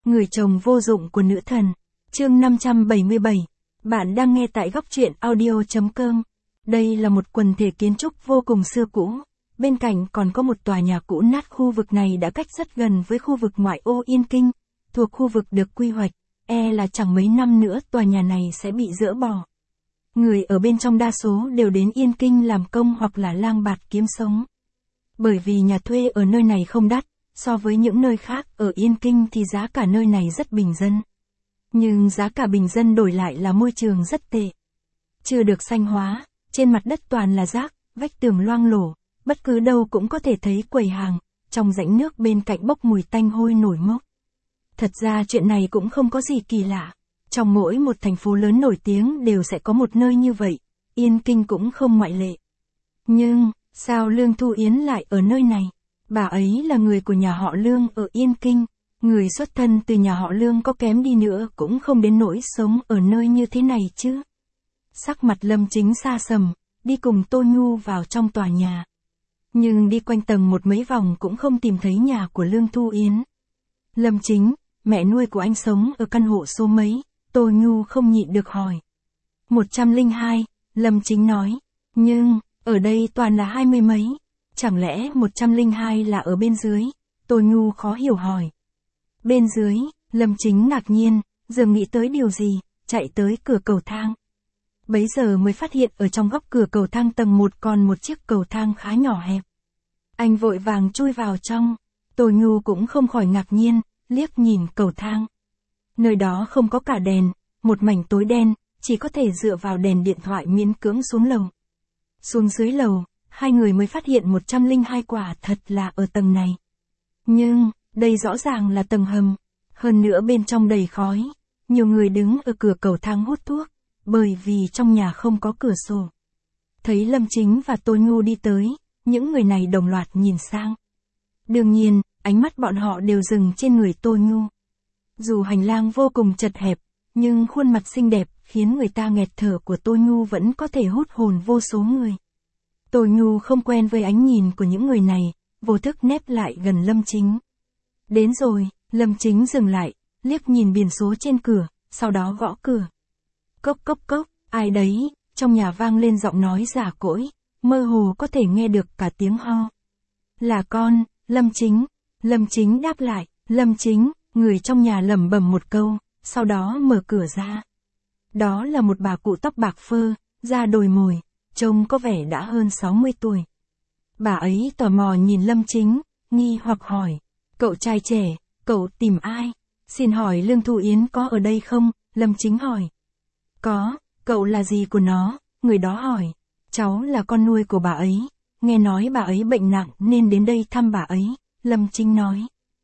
Người chồng vô dụng của nữ thần. Chương 577. Bạn đang nghe tại góc truyện audio.com. Đây là một quần thể kiến trúc vô cùng xưa cũ. Bên cạnh còn có một tòa nhà cũ nát. Khu vực này đã cách rất gần với khu vực ngoại ô Yên Kinh, thuộc khu vực được quy hoạch. Là chẳng mấy năm nữa tòa nhà này sẽ bị dỡ bỏ. Người ở bên trong đa số đều đến Yên Kinh làm công hoặc là lang bạt kiếm sống. Bởi vì nhà thuê ở nơi này không đắt, so với những nơi khác ở Yên Kinh thì giá cả nơi này rất bình dân. Nhưng giá cả bình dân đổi lại là môi trường rất tệ. Chưa được xanh hóa, trên mặt đất toàn là rác, vách tường loang lổ, bất cứ đâu cũng có thể thấy quầy hàng, trong rãnh nước bên cạnh bốc mùi tanh hôi nổi mốc. Thật ra chuyện này cũng không có gì kỳ lạ. Trong mỗi một thành phố lớn nổi tiếng đều sẽ có một nơi như vậy, Yên Kinh cũng không ngoại lệ. Nhưng, sao Lương Thu Yến lại ở nơi này? Bà ấy là người của nhà họ Lương ở Yên Kinh. Người xuất thân từ nhà họ Lương có kém đi nữa cũng không đến nỗi sống ở nơi như thế này chứ. Sắc mặt Lâm Chính xa sầm, đi cùng Tô Nhu vào trong tòa nhà. Nhưng đi quanh tầng một mấy vòng cũng không tìm thấy nhà của Lương Thu Yến. Lâm Chính, mẹ nuôi của anh sống ở căn hộ số mấy? Tô Nhu không nhịn được hỏi. 102, Lâm Chính nói. Nhưng, ở đây toàn là 20 mấy. Chẳng lẽ 102 là ở bên dưới? Tô Nhu khó hiểu hỏi. Bên dưới, Lâm Chính ngạc nhiên, dường nghĩ tới điều gì, chạy tới cửa cầu thang. Bấy giờ mới phát hiện ở trong góc cửa cầu thang tầng 1 còn một chiếc cầu thang khá nhỏ hẹp. Anh vội vàng chui vào trong. Tô Nhu cũng không khỏi ngạc nhiên, liếc nhìn cầu thang. Nơi đó không có cả đèn, một mảnh tối đen, chỉ có thể dựa vào đèn điện thoại miễn cưỡng xuống lầu. Xuống dưới lầu, hai người mới phát hiện 102 quả thật là ở tầng này. Nhưng, đây rõ ràng là tầng hầm, hơn nữa bên trong đầy khói, nhiều người đứng ở cửa cầu thang hút thuốc, bởi vì trong nhà không có cửa sổ. Thấy Lâm Chính và Tô Nhu đi tới, những người này đồng loạt nhìn sang. Đương nhiên, ánh mắt bọn họ đều dừng trên người Tô Nhu. Dù hành lang vô cùng chật hẹp, nhưng khuôn mặt xinh đẹp khiến người ta nghẹt thở của Tô Nhu vẫn có thể hút hồn vô số người. Tô Nhu không quen với ánh nhìn của những người này, vô thức nép lại gần Lâm Chính. Đến rồi, Lâm Chính dừng lại, liếc nhìn biển số trên cửa, sau đó gõ cửa. Cốc cốc cốc, ai đấy? Trong nhà vang lên giọng nói giả cỗi, mơ hồ có thể nghe được cả tiếng ho. Là con, Lâm Chính. Lâm Chính đáp lại, Lâm Chính, người trong nhà lẩm bẩm một câu, sau đó mở cửa ra. Đó là một bà cụ tóc bạc phơ, da đồi mồi, trông có vẻ đã hơn 60 tuổi. Bà ấy tò mò nhìn Lâm Chính, nghi hoặc hỏi, cậu trai trẻ, cậu tìm ai? Xin hỏi Lương Thu Yến có ở đây không? Lâm Chính hỏi. Có, cậu là gì của nó? Người đó hỏi. Cháu là con nuôi của bà ấy, nghe nói bà ấy bệnh nặng nên đến đây thăm bà ấy, Lâm Chính nói.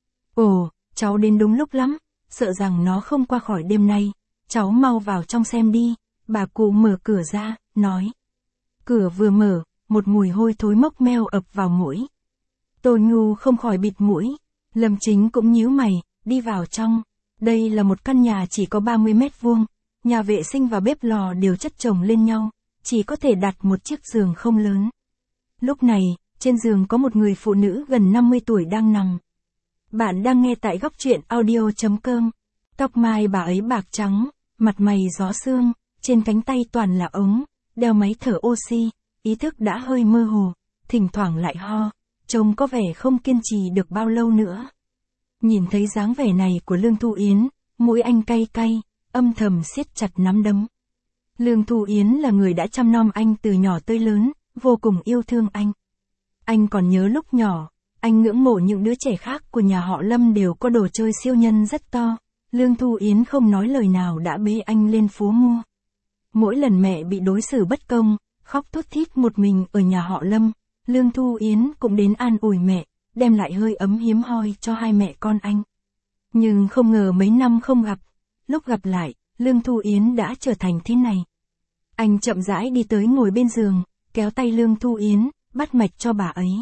Ồ, cháu đến đúng lúc lắm, sợ rằng nó không qua khỏi đêm nay, cháu mau vào trong xem đi, bà cụ mở cửa ra, nói. Cửa vừa mở, một mùi hôi thối mốc meo ập vào mũi. Tô Nhu không khỏi bịt mũi, Lâm Chính cũng nhíu mày, đi vào trong. Đây là một căn nhà chỉ có 30 mét vuông, nhà vệ sinh và bếp lò đều chất chồng lên nhau, chỉ có thể đặt một chiếc giường không lớn. Lúc này, trên giường có một người phụ nữ gần 50 tuổi đang nằm. Bạn đang nghe tại góc truyện audio.com. Tóc mai bà ấy bạc trắng, mặt mày gió sương, trên cánh tay toàn là ống, đeo máy thở oxy, ý thức đã hơi mơ hồ, thỉnh thoảng lại ho, trông có vẻ không kiên trì được bao lâu nữa. Nhìn thấy dáng vẻ này của Lương Thu Yến, mũi anh cay cay, âm thầm siết chặt nắm đấm. Lương Thu Yến là người đã chăm nom anh từ nhỏ tới lớn, vô cùng yêu thương anh. Anh còn nhớ lúc nhỏ, anh ngưỡng mộ những đứa trẻ khác của nhà họ Lâm đều có đồ chơi siêu nhân rất to. Lương Thu Yến không nói lời nào đã bế anh lên phố mua. Mỗi lần mẹ bị đối xử bất công, khóc thút thít một mình ở nhà họ Lâm, Lương Thu Yến cũng đến an ủi mẹ, đem lại hơi ấm hiếm hoi cho hai mẹ con anh. Nhưng không ngờ mấy năm không gặp, lúc gặp lại, Lương Thu Yến đã trở thành thế này. Anh chậm rãi đi tới ngồi bên giường, kéo tay Lương Thu Yến, bắt mạch cho bà ấy.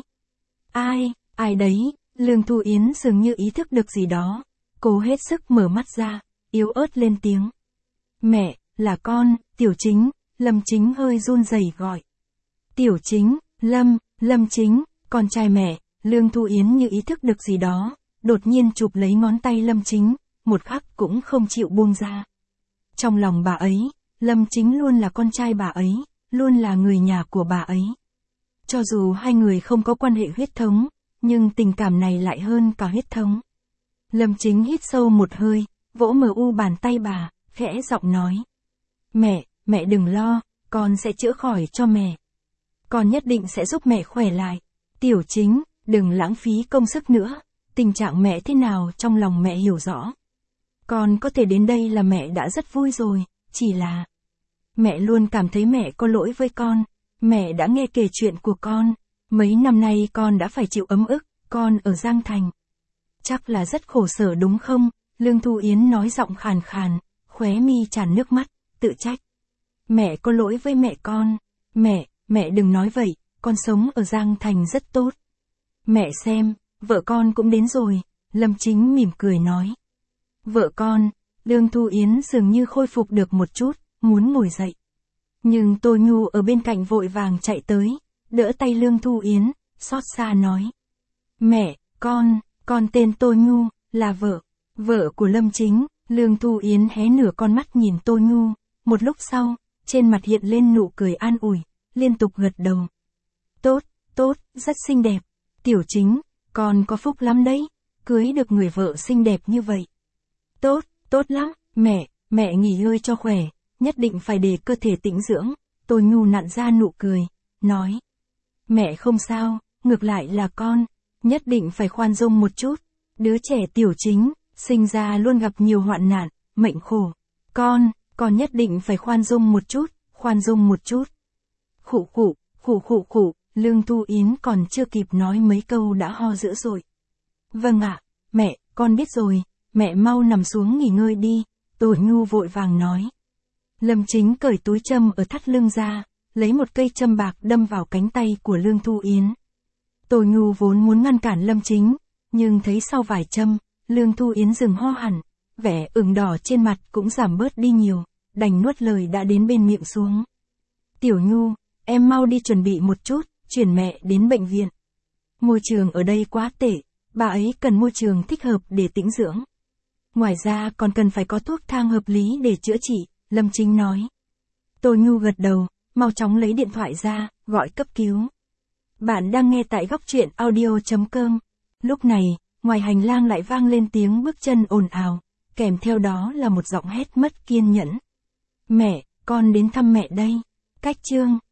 Ai đấy? Lương Thu Yến dường như ý thức được gì đó, cố hết sức mở mắt ra, yếu ớt lên tiếng. Mẹ, là con, Tiểu Chính. Lâm Chính hơi run rẩy gọi. Tiểu Chính, Lâm Chính, con trai mẹ. Lương Thu Yến như ý thức được gì đó, đột nhiên chụp lấy ngón tay Lâm Chính, một khắc cũng không chịu buông ra. Trong lòng bà ấy, Lâm Chính luôn là con trai bà ấy, luôn là người nhà của bà ấy. Cho dù hai người không có quan hệ huyết thống, nhưng tình cảm này lại hơn cả huyết thống. Lâm Chính hít sâu một hơi, vỗ bàn tay bà, khẽ giọng nói. Mẹ đừng lo, con sẽ chữa khỏi cho mẹ. Con nhất định sẽ giúp mẹ khỏe lại. Tiểu Chính, đừng lãng phí công sức nữa, tình trạng mẹ thế nào trong lòng mẹ hiểu rõ. Con có thể đến đây là mẹ đã rất vui rồi, chỉ là... Mẹ luôn cảm thấy mẹ có lỗi với con, mẹ đã nghe kể chuyện của con, mấy năm nay con đã phải chịu ấm ức, con ở Giang Thành. Chắc là rất khổ sở đúng không? Lương Thu Yến nói giọng khàn khàn, khóe mi tràn nước mắt, tự trách. Mẹ có lỗi với mẹ con. Mẹ đừng nói vậy, con sống ở Giang Thành rất tốt. Mẹ xem, vợ con cũng đến rồi, Lâm Chính mỉm cười nói. Vợ con, Lương Thu Yến dường như khôi phục được một chút, muốn ngồi dậy. Nhưng Tô Nhu ở bên cạnh vội vàng chạy tới, đỡ tay Lương Thu Yến, xót xa nói. Mẹ, con tên Tô Nhu, là vợ của Lâm Chính. Lương Thu Yến hé nửa con mắt nhìn Tô Nhu, một lúc sau, trên mặt hiện lên nụ cười an ủi, liên tục gật đầu. Tốt, rất xinh đẹp. Tiểu Chính, con có phúc lắm đấy, cưới được người vợ xinh đẹp như vậy. Tốt lắm, mẹ nghỉ ngơi cho khỏe, nhất định phải để cơ thể tĩnh dưỡng. Tô Nhu nặn ra nụ cười, nói. Mẹ không sao, ngược lại là con, nhất định phải khoan dung một chút. Đứa trẻ Tiểu Chính, sinh ra luôn gặp nhiều hoạn nạn, mệnh khổ. Con nhất định phải khoan dung một chút. Khụ, Lương Thu Yến còn chưa kịp nói mấy câu đã ho dữ dội. Vâng ạ, mẹ, con biết rồi, mẹ mau nằm xuống nghỉ ngơi đi, Tô Nhu vội vàng nói. Lâm Chính cởi túi châm ở thắt lưng ra, lấy một cây châm bạc đâm vào cánh tay của Lương Thu Yến. Tô Nhu vốn muốn ngăn cản Lâm Chính, nhưng thấy sau vài châm, Lương Thu Yến dừng ho hẳn, vẻ ửng đỏ trên mặt cũng giảm bớt đi nhiều, đành nuốt lời đã đến bên miệng xuống. Tiểu Nhu, em mau đi chuẩn bị một chút, chuyển mẹ đến bệnh viện. Môi trường ở đây quá tệ, bà ấy cần môi trường thích hợp để tĩnh dưỡng. Ngoài ra còn cần phải có thuốc thang hợp lý để chữa trị, Lâm Chính nói. Tô Nhu gật đầu, mau chóng lấy điện thoại ra, gọi cấp cứu. Bạn đang nghe tại Góc Truyện Audio.com. Lúc này, ngoài hành lang lại vang lên tiếng bước chân ồn ào, kèm theo đó là một giọng hét mất kiên nhẫn. Mẹ, con đến thăm mẹ đây. Cách chương